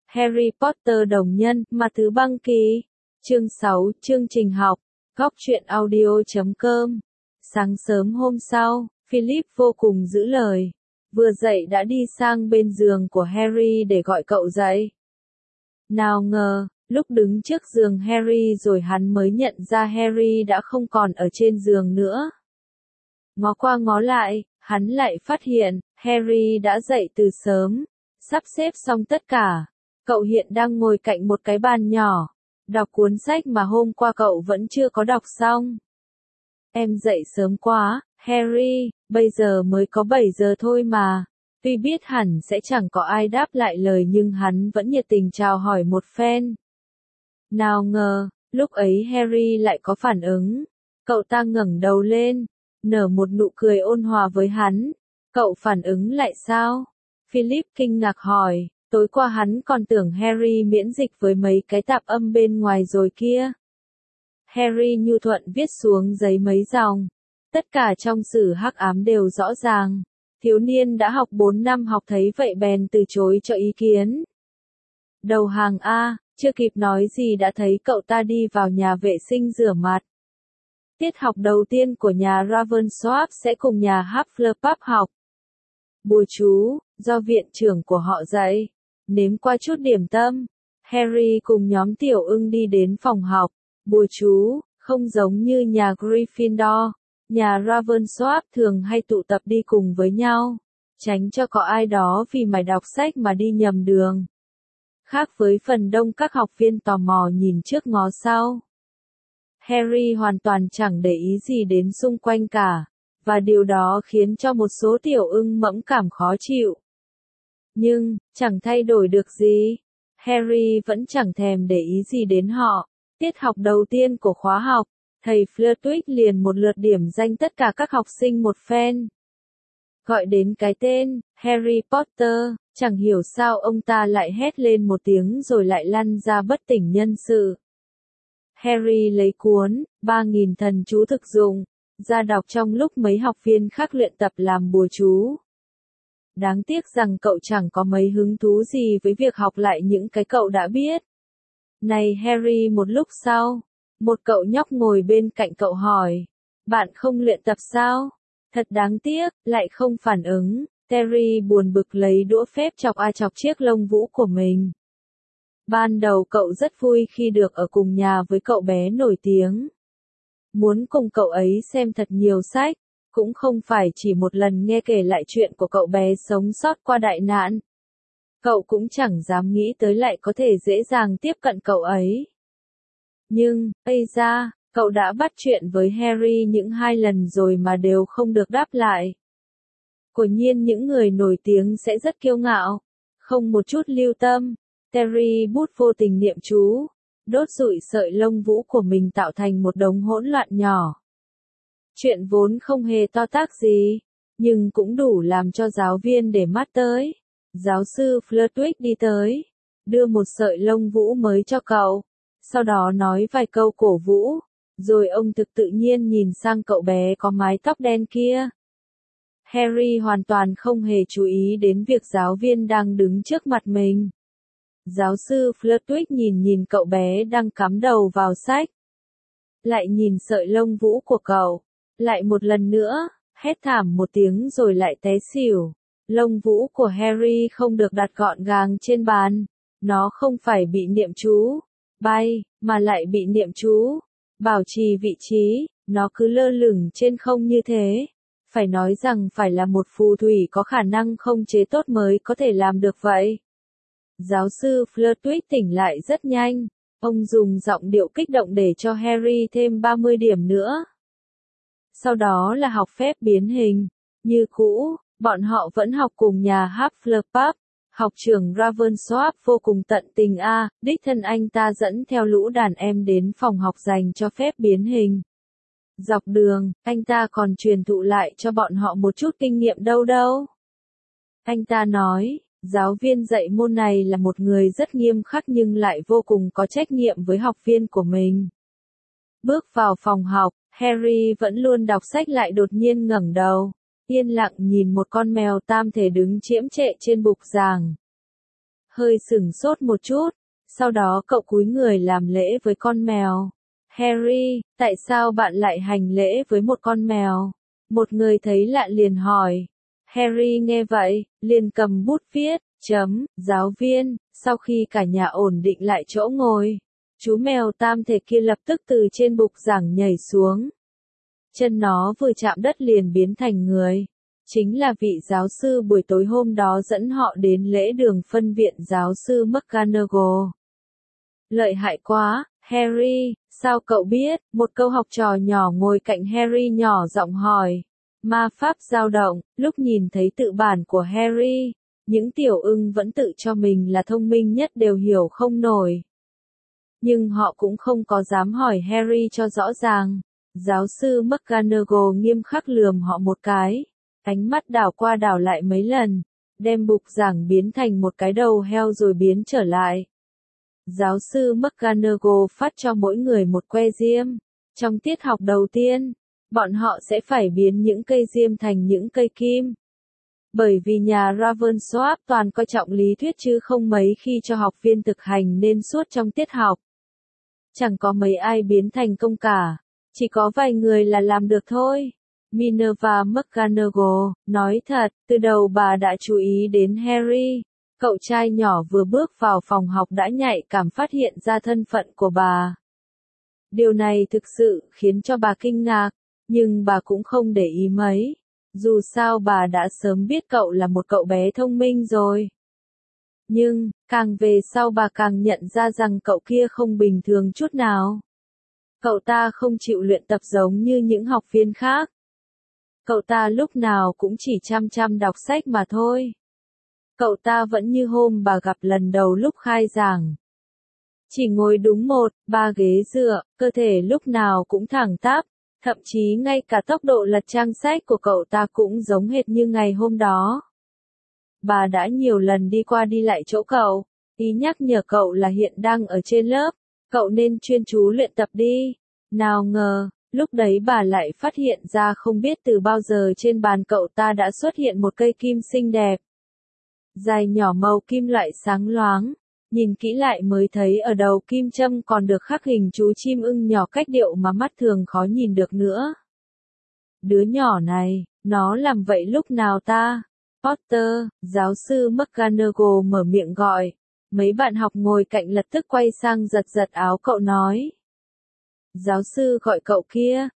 Harry Potter đồng nhân, Ma Thứ Băng Kỳ. Chương 6, chương trình học. Góc truyện audio.com. Sáng sớm hôm sau, Philip vô cùng giữ lời. Vừa dậy đã đi sang bên giường của Harry để gọi cậu dậy. Nào ngờ, lúc đứng trước giường Harry rồi hắn mới nhận ra Harry đã không còn ở trên giường nữa. Ngó qua ngó lại, hắn lại phát hiện, Harry đã dậy từ sớm, sắp xếp xong tất cả. Cậu hiện đang ngồi cạnh một cái bàn nhỏ, đọc cuốn sách mà hôm qua cậu vẫn chưa có đọc xong. Em dậy sớm quá, Harry, bây giờ mới có 7 giờ thôi mà. Tuy biết hẳn sẽ chẳng có ai đáp lại lời nhưng hắn vẫn nhiệt tình chào hỏi một phen. Nào ngờ, lúc ấy Harry lại có phản ứng. Cậu ta ngẩng đầu lên, nở một nụ cười ôn hòa với hắn. Cậu phản ứng lại sao? Philip kinh ngạc hỏi. Tối qua hắn còn tưởng Harry miễn dịch với mấy cái tạp âm bên ngoài rồi kia. Harry nhu thuận viết xuống giấy mấy dòng. Tất cả trong sử hắc ám đều rõ ràng. Thiếu niên đã học 4 năm học thấy vậy bèn từ chối cho ý kiến. Đầu hàng A, chưa kịp nói gì đã thấy cậu ta đi vào nhà vệ sinh rửa mặt. Tiết học đầu tiên của nhà Ravensworth sẽ cùng nhà Hufflepuff học. Bùa chú, do viện trưởng của họ dạy. Nếm qua chút điểm tâm, Harry cùng nhóm Tiểu Ưng đi đến phòng học. Bùa chú, không giống như nhà Gryffindor, nhà Ravensworth thường hay tụ tập đi cùng với nhau, tránh cho có ai đó vì mải đọc sách mà đi nhầm đường. Khác với phần đông các học viên tò mò nhìn trước ngó sau. Harry hoàn toàn chẳng để ý gì đến xung quanh cả, và điều đó khiến cho một số Tiểu Ưng mẫn cảm khó chịu. Nhưng, chẳng thay đổi được gì. Harry vẫn chẳng thèm để ý gì đến họ. Tiết học đầu tiên của khóa học, thầy Flitwick liền một lượt điểm danh tất cả các học sinh một phen. Gọi đến cái tên, Harry Potter, chẳng hiểu sao ông ta lại hét lên một tiếng rồi lại lăn ra bất tỉnh nhân sự. Harry lấy cuốn, 3000 thần chú thực dụng, ra đọc trong lúc mấy học viên khác luyện tập làm bùa chú. Đáng tiếc rằng cậu chẳng có mấy hứng thú gì với việc học lại những cái cậu đã biết. Này Harry, một lúc sau, một cậu nhóc ngồi bên cạnh cậu hỏi, bạn không luyện tập sao? Thật đáng tiếc, lại không phản ứng. Terry buồn bực lấy đũa phép chọc chọc chiếc lông vũ của mình. Ban đầu cậu rất vui khi được ở cùng nhà với cậu bé nổi tiếng. Muốn cùng cậu ấy xem thật nhiều sách. Cũng không phải chỉ một lần nghe kể lại chuyện của cậu bé sống sót qua đại nạn. Cậu cũng chẳng dám nghĩ tới lại có thể dễ dàng tiếp cận cậu ấy. Nhưng, ây da, cậu đã bắt chuyện với Harry những 2 lần rồi mà đều không được đáp lại. Quả nhiên những người nổi tiếng sẽ rất kiêu ngạo, không một chút lưu tâm. Terry bút vô tình niệm chú, đốt rụi sợi lông vũ của mình tạo thành một đống hỗn loạn nhỏ. Chuyện vốn không hề to tát gì, nhưng cũng đủ làm cho giáo viên để mắt tới. Giáo sư Flitwick đi tới, đưa một sợi lông vũ mới cho cậu, sau đó nói vài câu cổ vũ, rồi ông thực tự nhiên nhìn sang cậu bé có mái tóc đen kia. Harry hoàn toàn không hề chú ý đến việc giáo viên đang đứng trước mặt mình. Giáo sư Flitwick nhìn cậu bé đang cắm đầu vào sách, lại nhìn sợi lông vũ của cậu. Lại một lần nữa, hét thảm một tiếng rồi lại té xỉu. Lông vũ của Harry không được đặt gọn gàng trên bàn. Nó không phải bị niệm chú, bay, mà lại bị niệm chú, bảo trì vị trí, nó cứ lơ lửng trên không như thế. Phải nói rằng phải là một phù thủy có khả năng không chế tốt mới có thể làm được vậy. Giáo sư Flitwick tỉnh lại rất nhanh. Ông dùng giọng điệu kích động để cho Harry thêm 30 điểm nữa. Sau đó là học phép biến hình. Như cũ, bọn họ vẫn học cùng nhà Hufflepuff. Học trưởng Ravensworth vô cùng tận tình đích thân anh ta dẫn theo lũ đàn em đến phòng học dành cho phép biến hình. Dọc đường, anh ta còn truyền thụ lại cho bọn họ một chút kinh nghiệm đâu. Anh ta nói, giáo viên dạy môn này là một người rất nghiêm khắc nhưng lại vô cùng có trách nhiệm với học viên của mình. Bước vào phòng học, Harry vẫn luôn đọc sách lại đột nhiên ngẩng đầu, yên lặng nhìn một con mèo tam thể đứng chiếm trệ trên bục giảng. hơi sửng sốt một chút, sau đó cậu cúi người làm lễ với con mèo. Harry, tại sao bạn lại hành lễ với một con mèo? Một người thấy lạ liền hỏi. Harry nghe vậy, liền cầm bút viết, giáo viên, sau khi cả nhà ổn định lại chỗ ngồi. Chú mèo tam thể kia lập tức từ trên bục giảng nhảy xuống. Chân nó vừa chạm đất liền biến thành người. Chính là vị giáo sư buổi tối hôm đó dẫn họ đến lễ đường phân viện giáo sư McGonagall. Lợi hại quá, Harry, sao cậu biết? Một câu học trò nhỏ ngồi cạnh Harry nhỏ giọng hỏi. Ma pháp dao động, lúc nhìn thấy tự bản của Harry, những tiểu ưng vẫn tự cho mình là thông minh nhất đều hiểu không nổi. Nhưng họ cũng không có dám hỏi Harry cho rõ ràng. Giáo sư McGonagall nghiêm khắc lườm họ một cái, ánh mắt đảo qua đảo lại mấy lần, đem bục giảng biến thành một cái đầu heo rồi biến trở lại. Giáo sư McGonagall phát cho mỗi người một que diêm. Trong tiết học đầu tiên, bọn họ sẽ phải biến những cây diêm thành những cây kim. Bởi vì nhà Ravensworth toàn coi trọng lý thuyết chứ không mấy khi cho học viên thực hành nên suốt trong tiết học. Chẳng có mấy ai biến thành công cả, chỉ có vài người là làm được thôi. Minerva McGonagall, nói thật, từ đầu bà đã chú ý đến Harry. Cậu trai nhỏ vừa bước vào phòng học đã nhạy cảm phát hiện ra thân phận của bà. Điều này thực sự khiến cho bà kinh ngạc, nhưng bà cũng không để ý mấy. Dù sao bà đã sớm biết cậu là một cậu bé thông minh rồi. Nhưng, càng về sau bà càng nhận ra rằng cậu kia không bình thường chút nào. Cậu ta không chịu luyện tập giống như những học viên khác. Cậu ta lúc nào cũng chỉ chăm chăm đọc sách mà thôi. Cậu ta vẫn như hôm bà gặp lần đầu lúc khai giảng. Chỉ ngồi đúng 1-3 ghế dựa, cơ thể lúc nào cũng thẳng tắp, thậm chí ngay cả tốc độ lật trang sách của cậu ta cũng giống hệt như ngày hôm đó. Bà đã nhiều lần đi qua đi lại chỗ cậu, ý nhắc nhở cậu là hiện đang ở trên lớp, cậu nên chuyên chú luyện tập đi. Nào ngờ, lúc đấy bà lại phát hiện ra không biết từ bao giờ trên bàn cậu ta đã xuất hiện một cây kim xinh đẹp. Dài nhỏ màu kim loại sáng loáng, nhìn kỹ lại mới thấy ở đầu kim châm còn được khắc hình chú chim ưng nhỏ cách điệu mà mắt thường khó nhìn được nữa. Đứa nhỏ này, nó làm vậy lúc nào ta? Potter, giáo sư McGonagall mở miệng gọi. Mấy bạn học ngồi cạnh lập tức quay sang giật giật áo cậu nói. Giáo sư gọi cậu kia.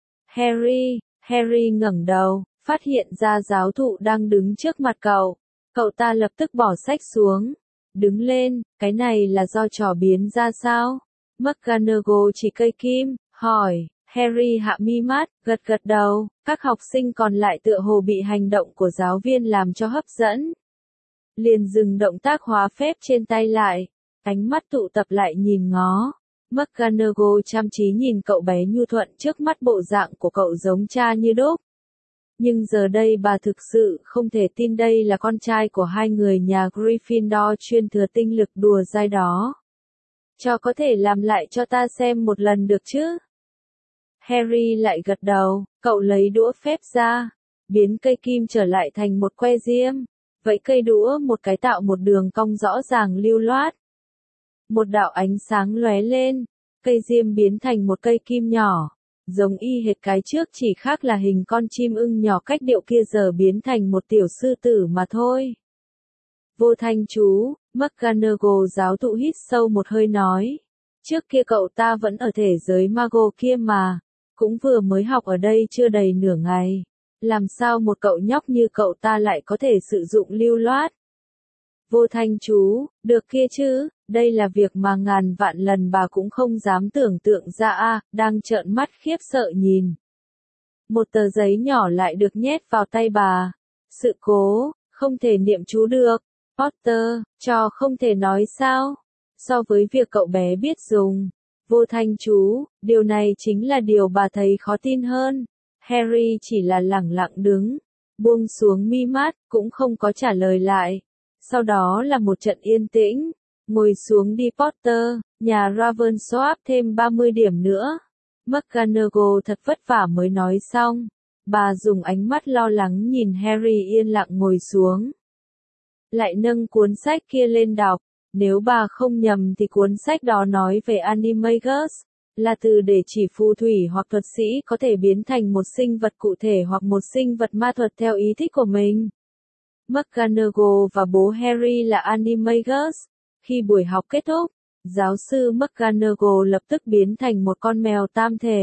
Harry ngẩng đầu, phát hiện ra giáo thụ đang đứng trước mặt cậu. Cậu ta lập tức bỏ sách xuống. Đứng lên, cái này là do trò biến ra sao? McGonagall chỉ cây kim, hỏi. Harry hạ mi mắt, gật gật đầu, các học sinh còn lại tựa hồ bị hành động của giáo viên làm cho hấp dẫn. Liền dừng động tác hóa phép trên tay lại, ánh mắt tụ tập lại nhìn ngó. McGonagall chăm chí nhìn cậu bé nhu thuận trước mắt bộ dạng của cậu giống cha như đúc. Nhưng giờ đây bà thực sự không thể tin đây là con trai của hai người nhà Gryffindor chuyên thừa tinh lực đùa dai đó. Cho có thể làm lại cho ta xem một lần được chứ? Harry lại gật đầu, cậu lấy đũa phép ra, biến cây kim trở lại thành một que diêm, vẫy cây đũa một cái tạo một đường cong rõ ràng lưu loát. Một đạo ánh sáng lóe lên, cây diêm biến thành một cây kim nhỏ, giống y hệt cái trước chỉ khác là hình con chim ưng nhỏ cách điệu kia giờ biến thành một tiểu sư tử mà thôi. Vô thanh chú, McGonagall giáo thụ hít sâu một hơi nói. Trước kia cậu ta vẫn ở thể giới Mago kia mà, cũng vừa mới học ở đây chưa đầy nửa ngày. Làm sao một cậu nhóc như cậu ta lại có thể sử dụng lưu loát? Vô thanh chú, được kia chứ, đây là việc mà ngàn vạn lần bà cũng không dám tưởng tượng ra đang trợn mắt khiếp sợ nhìn. Một tờ giấy nhỏ lại được nhét vào tay bà. Sự cố, không thể niệm chú được. Potter, trò không thể nói sao? So với việc cậu bé biết dùng vô thanh chú, điều này chính là điều bà thấy khó tin hơn. Harry chỉ là lẳng lặng đứng, buông xuống mi mắt, cũng không có trả lời lại. Sau đó là một trận yên tĩnh. Ngồi xuống đi Potter, nhà Ravensworth thêm 30 điểm nữa. McGonagall thật vất vả mới nói xong. Bà dùng ánh mắt lo lắng nhìn Harry yên lặng ngồi xuống. Lại nâng cuốn sách kia lên đọc. Nếu bà không nhầm thì cuốn sách đó nói về Animagus, là từ để chỉ phù thủy hoặc thuật sĩ có thể biến thành một sinh vật cụ thể hoặc một sinh vật ma thuật theo ý thích của mình. McGonagall và bố Harry là Animagus. Khi buổi học kết thúc, giáo sư McGonagall lập tức biến thành một con mèo tam thể.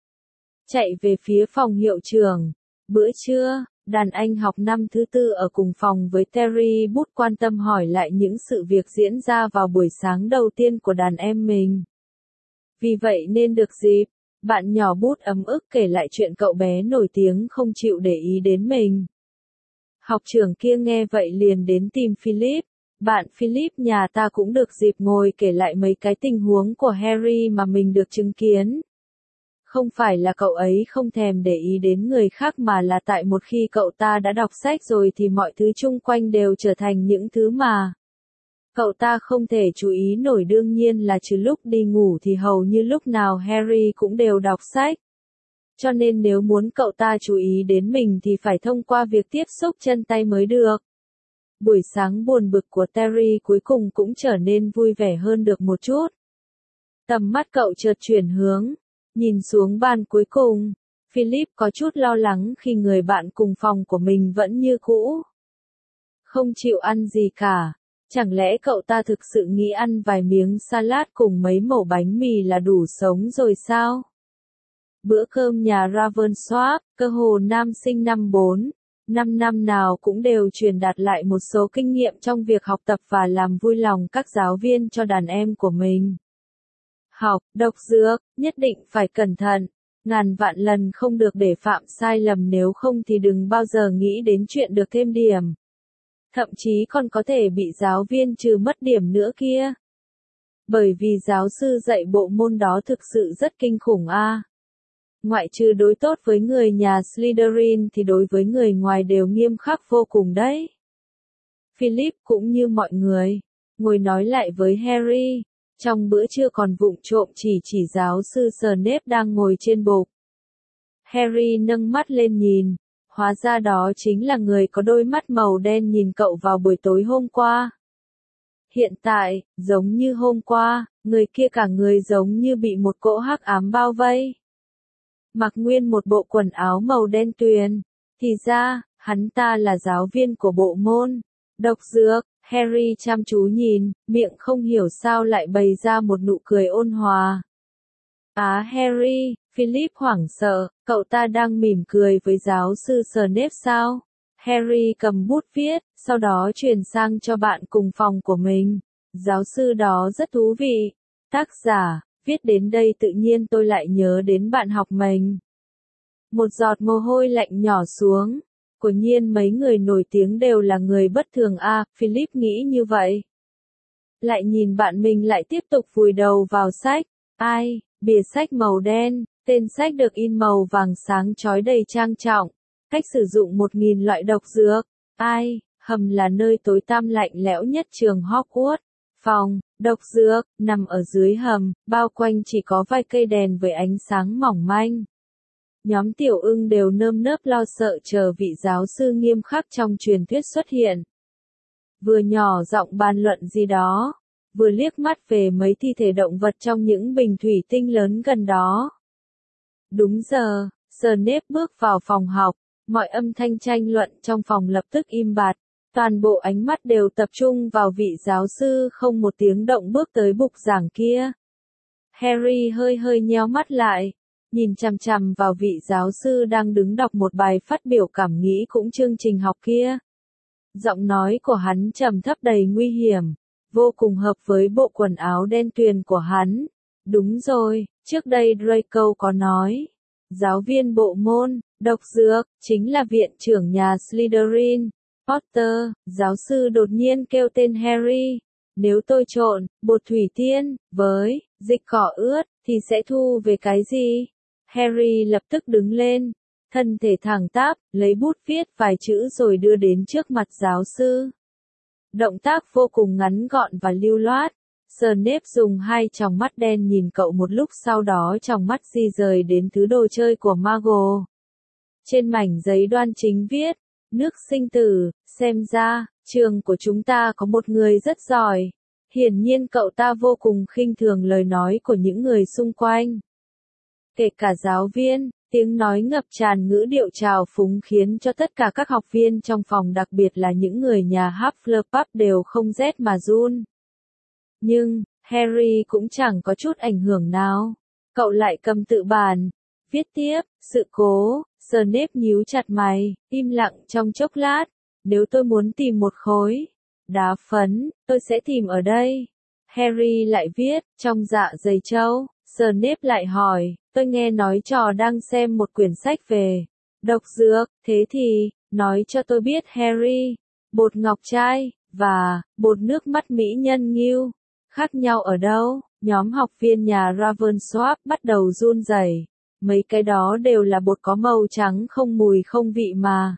Chạy về phía phòng hiệu trưởng. Bữa trưa, đàn anh học năm thứ tư ở cùng phòng với Terry Bút quan tâm hỏi lại những sự việc diễn ra vào buổi sáng đầu tiên của đàn em mình. Vì vậy nên được dịp, bạn nhỏ Bút ấm ức kể lại chuyện cậu bé nổi tiếng không chịu để ý đến mình. Học trưởng kia nghe vậy liền đến tìm Philip. Bạn Philip nhà ta cũng được dịp ngồi kể lại mấy cái tình huống của Harry mà mình được chứng kiến. Không phải là cậu ấy không thèm để ý đến người khác mà là tại một khi cậu ta đã đọc sách rồi thì mọi thứ chung quanh đều trở thành những thứ mà cậu ta không thể chú ý nổi, đương nhiên là trừ lúc đi ngủ thì hầu như lúc nào Harry cũng đều đọc sách. Cho nên nếu muốn cậu ta chú ý đến mình thì phải thông qua việc tiếp xúc chân tay mới được. Buổi sáng buồn bực của Terry cuối cùng cũng trở nên vui vẻ hơn được một chút. Tầm mắt cậu chợt chuyển hướng, nhìn xuống bàn cuối cùng. Philip có chút lo lắng khi người bạn cùng phòng của mình vẫn như cũ. Không chịu ăn gì cả. Chẳng lẽ cậu ta thực sự nghĩ ăn vài miếng salad cùng mấy mẩu bánh mì là đủ sống rồi sao? Bữa cơm nhà Ravensworth, cơ hồ nam sinh năm 4, 5 năm nào cũng đều truyền đạt lại một số kinh nghiệm trong việc học tập và làm vui lòng các giáo viên cho đàn em của mình. Học, độc dược, nhất định phải cẩn thận, ngàn vạn lần không được để phạm sai lầm, nếu không thì đừng bao giờ nghĩ đến chuyện được thêm điểm. Thậm chí còn có thể bị giáo viên trừ mất điểm nữa kia. Bởi vì giáo sư dạy bộ môn đó thực sự rất kinh khủng a. Ngoại trừ đối tốt với người nhà Slytherin thì đối với người ngoài đều nghiêm khắc vô cùng đấy. Philip cũng như mọi người, ngồi nói lại với Harry, trong bữa trưa còn vụng trộm chỉ giáo sư Snape đang ngồi trên bục. Harry nâng mắt lên nhìn, hóa ra đó chính là người có đôi mắt màu đen nhìn cậu vào buổi tối hôm qua. Hiện tại, giống như hôm qua, người kia cả người giống như bị một cỗ hắc ám bao vây. Mặc nguyên một bộ quần áo màu đen tuyền. Thì ra, hắn ta là giáo viên của bộ môn độc dược. Harry chăm chú nhìn, miệng không hiểu sao lại bày ra một nụ cười ôn hòa. Harry, Philip hoảng sợ, cậu ta đang mỉm cười với giáo sư Snape sao? Harry cầm bút viết, sau đó truyền sang cho bạn cùng phòng của mình. Giáo sư đó rất thú vị. Tác giả, viết đến đây tự nhiên tôi lại nhớ đến bạn học mình. Một giọt mồ hôi lạnh nhỏ xuống. Quả nhiên mấy người nổi tiếng đều là người bất thường Philip nghĩ như vậy. Lại nhìn bạn mình lại tiếp tục vùi đầu vào sách. Bìa sách màu đen, tên sách được in màu vàng sáng chói đầy trang trọng. Cách sử dụng 1000 loại độc dược. Hầm là nơi tối tăm lạnh lẽo nhất trường Hogwarts. Phòng, độc dược, nằm ở dưới hầm, bao quanh chỉ có vài cây đèn với ánh sáng mỏng manh. Nhóm tiểu ưng đều nơm nớp lo sợ chờ vị giáo sư nghiêm khắc trong truyền thuyết xuất hiện. Vừa nhỏ giọng bàn luận gì đó, vừa liếc mắt về mấy thi thể động vật trong những bình thủy tinh lớn gần đó. Đúng giờ, Snape bước vào phòng học, mọi âm thanh tranh luận trong phòng lập tức im bặt. Toàn bộ ánh mắt đều tập trung vào vị giáo sư không một tiếng động bước tới bục giảng kia. Harry hơi nheo mắt lại, nhìn chằm chằm vào vị giáo sư đang đứng đọc một bài phát biểu cảm nghĩ cũng chương trình học kia. Giọng nói của hắn trầm thấp đầy nguy hiểm, vô cùng hợp với bộ quần áo đen tuyền của hắn. Đúng rồi, trước đây Draco có nói, giáo viên bộ môn độc dược chính là viện trưởng nhà Slytherin. Potter, giáo sư đột nhiên kêu tên Harry. Nếu tôi trộn bột thủy tiên với dịch cỏ ướt thì sẽ thu về cái gì? Harry lập tức đứng lên, thân thể thẳng tắp, lấy bút viết vài chữ rồi đưa đến trước mặt giáo sư. Động tác vô cùng ngắn gọn và lưu loát. Snape dùng hai tròng mắt đen nhìn cậu một lúc, sau đó tròng mắt di rời đến thứ đồ chơi của Muggle. Trên mảnh giấy đoan chính viết, nước sinh tử, xem ra, trường của chúng ta có một người rất giỏi. Hiển nhiên cậu ta vô cùng khinh thường lời nói của những người xung quanh. Kể cả giáo viên, tiếng nói ngập tràn ngữ điệu trào phúng khiến cho tất cả các học viên trong phòng, đặc biệt là những người nhà Hufflepuff đều không rét mà run. Nhưng, Harry cũng chẳng có chút ảnh hưởng nào. Cậu lại cầm tự bàn, viết tiếp, sự cố. Snape nhíu chặt mày, im lặng trong chốc lát. Nếu tôi muốn tìm một khối đá phấn, tôi sẽ tìm ở đây. Harry lại viết, trong dạ dày trâu. Snape lại hỏi, tôi nghe nói trò đang xem một quyển sách về độc dược, thế thì, nói cho tôi biết Harry, bột ngọc trai, và bột nước mắt mỹ nhân ngưu, khác nhau ở đâu? Nhóm học viên nhà Ravensworth bắt đầu run rẩy. Mấy cái đó đều là bột có màu trắng không mùi không vị mà.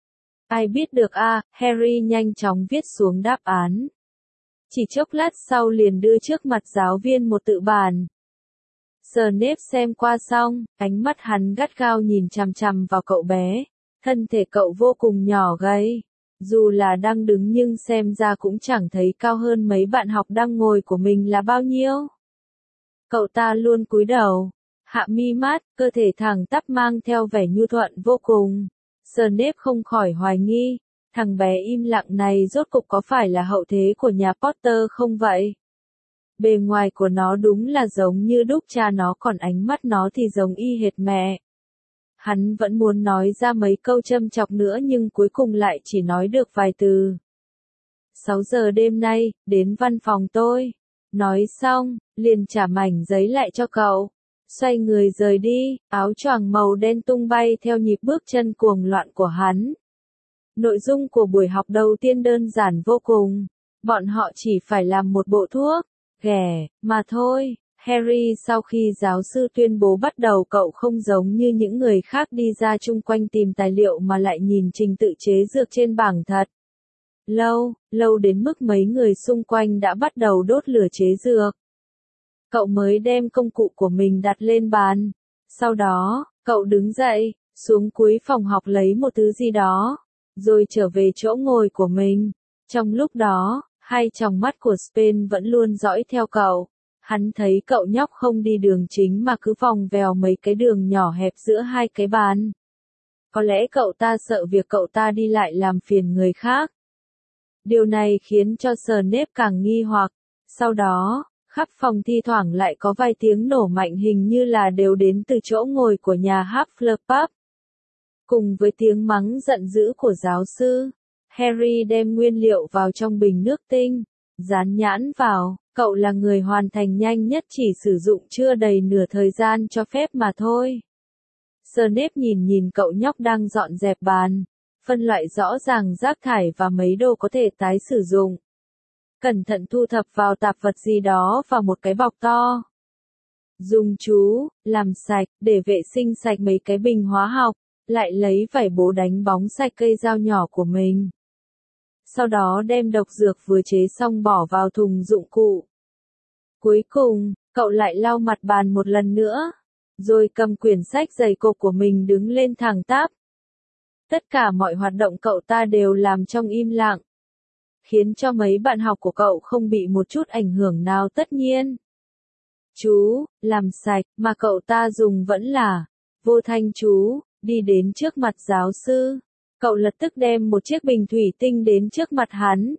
Ai biết được a? Harry nhanh chóng viết xuống đáp án. Chỉ chốc lát sau liền đưa trước mặt giáo viên một tự bàn. Snape xem qua xong, ánh mắt hắn gắt gao nhìn chằm chằm vào cậu bé. Thân thể cậu vô cùng nhỏ gầy. Dù là đang đứng nhưng xem ra cũng chẳng thấy cao hơn mấy bạn học đang ngồi của mình là bao nhiêu. Cậu ta luôn cúi đầu, hạ mi mắt, cơ thể thẳng tắp mang theo vẻ nhu thuận vô cùng. Snape không khỏi hoài nghi, thằng bé im lặng này rốt cục có phải là hậu thế của nhà Potter không vậy? Bề ngoài của nó đúng là giống như đúc cha nó, còn ánh mắt nó thì giống y hệt mẹ. Hắn vẫn muốn nói ra mấy câu châm chọc nữa nhưng cuối cùng lại chỉ nói được vài từ. 6 giờ đêm nay, đến văn phòng tôi. Nói xong, liền trả mảnh giấy lại cho cậu. Xoay người rời đi, áo choàng màu đen tung bay theo nhịp bước chân cuồng loạn của hắn. Nội dung của buổi học đầu tiên đơn giản vô cùng. Bọn họ chỉ phải làm một bộ thuốc ghẻ mà thôi. Harry sau khi giáo sư tuyên bố bắt đầu, cậu không giống như những người khác đi ra chung quanh tìm tài liệu mà lại nhìn trình tự chế dược trên bảng thật lâu đến mức mấy người xung quanh đã bắt đầu đốt lửa chế dược. Cậu mới đem công cụ của mình đặt lên bàn. Sau đó, cậu đứng dậy, xuống cuối phòng học lấy một thứ gì đó, rồi trở về chỗ ngồi của mình. Trong lúc đó, hai tròng mắt của Spain vẫn luôn dõi theo cậu. Hắn thấy cậu nhóc không đi đường chính mà cứ vòng vèo mấy cái đường nhỏ hẹp giữa hai cái bàn. Có lẽ cậu ta sợ việc cậu ta đi lại làm phiền người khác. Điều này khiến cho Snape càng nghi hoặc. Sau đó, khắp phòng thi thoảng lại có vài tiếng nổ mạnh, hình như là đều đến từ chỗ ngồi của nhà Hufflepuff. Cùng với tiếng mắng giận dữ của giáo sư, Harry đem nguyên liệu vào trong bình nước tinh, dán nhãn vào, cậu là người hoàn thành nhanh nhất, chỉ sử dụng chưa đầy nửa thời gian cho phép mà thôi. Snape nhìn cậu nhóc đang dọn dẹp bàn, phân loại rõ ràng rác thải và mấy đồ có thể tái sử dụng. Cẩn thận thu thập vào tạp vật gì đó vào một cái bọc to. Dùng chú, làm sạch, để vệ sinh sạch mấy cái bình hóa học, lại lấy vải bố đánh bóng sạch cây dao nhỏ của mình. Sau đó đem độc dược vừa chế xong bỏ vào thùng dụng cụ. Cuối cùng, cậu lại lau mặt bàn một lần nữa, rồi cầm quyển sách dày cộp của mình đứng lên thẳng tắp. Tất cả mọi hoạt động cậu ta đều làm trong im lặng, khiến cho mấy bạn học của cậu không bị một chút ảnh hưởng nào. Tất nhiên, chú, làm sạch, mà cậu ta dùng vẫn là vô thanh chú. Đi đến trước mặt giáo sư, cậu lập tức đem một chiếc bình thủy tinh đến trước mặt hắn.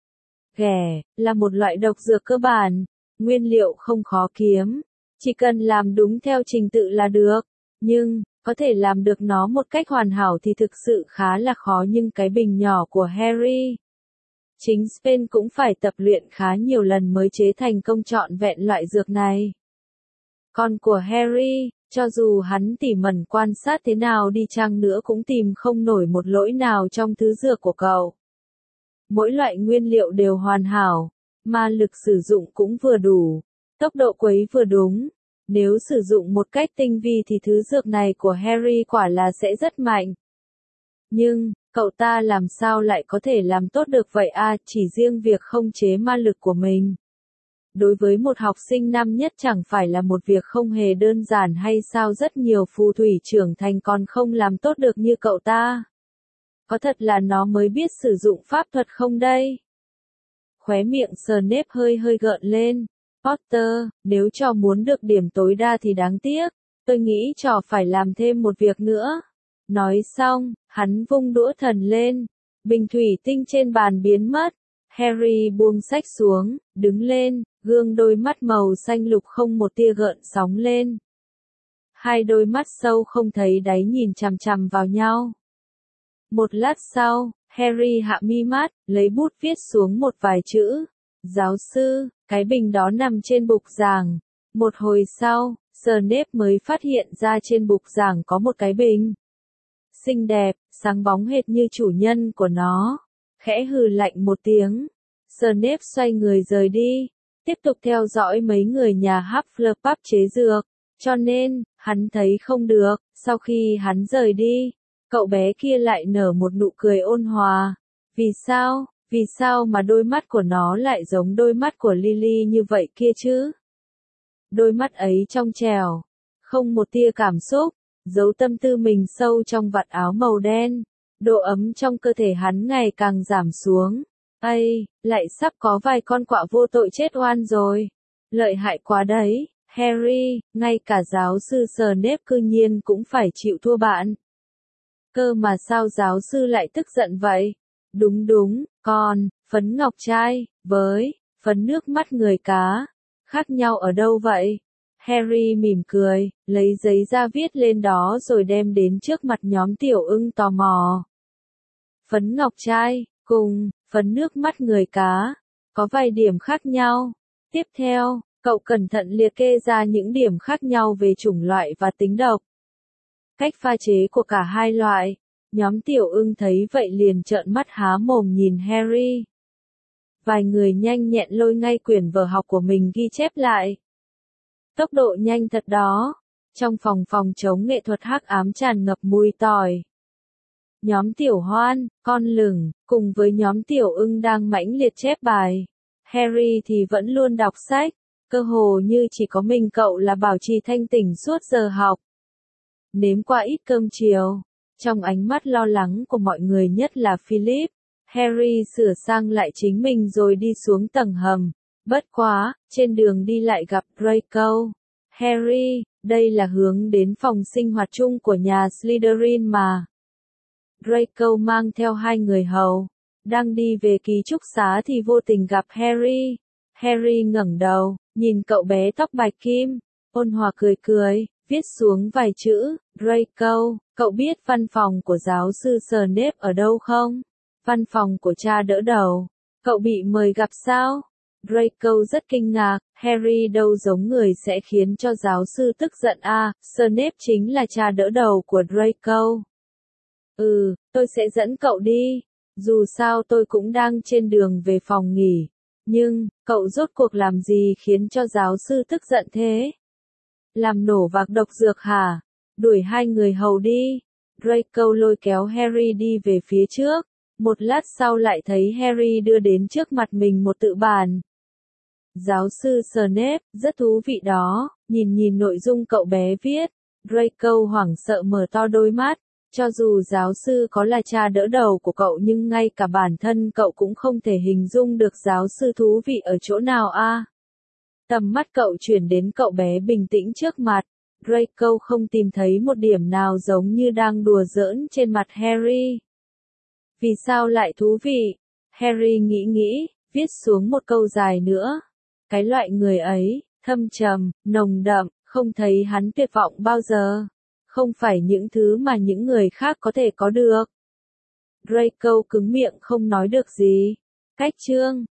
Ghẻ, là một loại độc dược cơ bản, nguyên liệu không khó kiếm, chỉ cần làm đúng theo trình tự là được, nhưng, có thể làm được nó một cách hoàn hảo thì thực sự khá là khó. Nhưng cái bình nhỏ của Harry, chính Spain cũng phải tập luyện khá nhiều lần mới chế thành công trọn vẹn loại dược này. Còn của Harry, cho dù hắn tỉ mẩn quan sát thế nào đi chăng nữa cũng tìm không nổi một lỗi nào trong thứ dược của cậu. Mỗi loại nguyên liệu đều hoàn hảo, mà lực sử dụng cũng vừa đủ, tốc độ quấy vừa đúng. Nếu sử dụng một cách tinh vi thì thứ dược này của Harry quả là sẽ rất mạnh. Nhưng, cậu ta làm sao lại có thể làm tốt được vậy à? Chỉ riêng việc không chế ma lực của mình, đối với một học sinh năm nhất chẳng phải là một việc không hề đơn giản hay sao? Rất nhiều phù thủy trưởng thành còn không làm tốt được như cậu ta. Có thật là nó mới biết sử dụng pháp thuật không đây? khóe miệng Snape hơi hơi gợn lên. Potter, nếu trò muốn được điểm tối đa thì đáng tiếc, tôi nghĩ trò phải làm thêm một việc nữa. Nói xong, hắn vung đũa thần lên. Bình thủy tinh trên bàn biến mất. Harry buông sách xuống, đứng lên, gương đôi mắt màu xanh lục không một tia gợn sóng lên. Hai đôi mắt sâu không thấy đáy nhìn chằm chằm vào nhau. Một lát sau, Harry hạ mi mắt, lấy bút viết xuống một vài chữ. Giáo sư, cái bình đó nằm trên bục giảng. Một hồi sau, Snape mới phát hiện ra trên bục giảng có một cái bình. Xinh đẹp, sáng bóng hệt như chủ nhân của nó. Khẽ hừ lạnh một tiếng. Snape xoay người rời đi, tiếp tục theo dõi mấy người nhà Hufflepuff chế dược. Cho nên, hắn thấy không được, sau khi hắn rời đi, cậu bé kia lại nở một nụ cười ôn hòa. Vì sao mà đôi mắt của nó lại giống đôi mắt của Lily như vậy kia chứ? Đôi mắt ấy trong trẻo, không một tia cảm xúc, giấu tâm tư mình sâu trong vạt áo màu đen. Độ ấm trong cơ thể hắn ngày càng giảm xuống. Ây, lại sắp có vài con quạ vô tội chết oan rồi. Lợi hại quá đấy, Harry, ngay cả giáo sư Snape cư nhiên cũng phải chịu thua bạn. Cơ mà sao giáo sư lại tức giận vậy? Đúng, còn, phấn ngọc trai, với, phấn nước mắt người cá, khác nhau ở đâu vậy? Harry mỉm cười, lấy giấy ra viết lên đó rồi đem đến trước mặt nhóm Tiểu Ưng tò mò. Phấn ngọc trai, cùng, phấn nước mắt người cá, có vài điểm khác nhau. Tiếp theo, cậu cẩn thận liệt kê ra những điểm khác nhau về chủng loại và tính độc. Cách pha chế của cả hai loại. Nhóm Tiểu Ưng thấy vậy liền trợn mắt há mồm nhìn Harry. Vài người nhanh nhẹn lôi ngay quyển vở học của mình ghi chép lại. Tốc độ nhanh thật đó. Trong phòng chống nghệ thuật hắc ám tràn ngập mùi tỏi. Nhóm Tiểu Hoan, con lửng, cùng với nhóm Tiểu Ưng đang mãnh liệt chép bài. Harry thì vẫn luôn đọc sách, cơ hồ như chỉ có mình cậu là bảo trì thanh tỉnh suốt giờ học. Nếm qua ít cơm chiều, trong ánh mắt lo lắng của mọi người nhất là Philip, Harry sửa sang lại chính mình rồi đi xuống tầng hầm. Bất quá, trên đường đi lại gặp Draco. Harry, đây là hướng đến phòng sinh hoạt chung của nhà Slytherin mà. Draco mang theo hai người hầu, đang đi về ký túc xá thì vô tình gặp Harry. Harry ngẩng đầu, nhìn cậu bé tóc bạch kim, ôn hòa cười, viết xuống vài chữ. Draco, cậu biết văn phòng của giáo sư Snape ở đâu không? Văn phòng của cha đỡ đầu. Cậu bị mời gặp sao? Draco rất kinh ngạc, Harry đâu giống người sẽ khiến cho giáo sư tức giận à, Snape chính là cha đỡ đầu của Draco. Tôi sẽ dẫn cậu đi. Dù sao tôi cũng đang trên đường về phòng nghỉ. Nhưng, cậu rốt cuộc làm gì khiến cho giáo sư tức giận thế? Làm nổ vạc độc dược hả? Đuổi hai người hầu đi. Draco lôi kéo Harry đi về phía trước. Một lát sau lại thấy Harry đưa đến trước mặt mình một tự bản. Giáo sư Snape, rất thú vị đó, nhìn nội dung cậu bé viết. Draco hoảng sợ mở to đôi mắt. Cho dù giáo sư có là cha đỡ đầu của cậu nhưng ngay cả bản thân cậu cũng không thể hình dung được giáo sư thú vị ở chỗ nào a. Tầm mắt cậu chuyển đến cậu bé bình tĩnh trước mặt. Draco không tìm thấy một điểm nào giống như đang đùa giỡn trên mặt Harry. Vì sao lại thú vị? Harry nghĩ, viết xuống một câu dài nữa. Cái loại người ấy, thâm trầm, nồng đậm, không thấy hắn tuyệt vọng bao giờ. Không phải những thứ mà những người khác có thể có được. Draco cứng miệng không nói được gì. Cách chương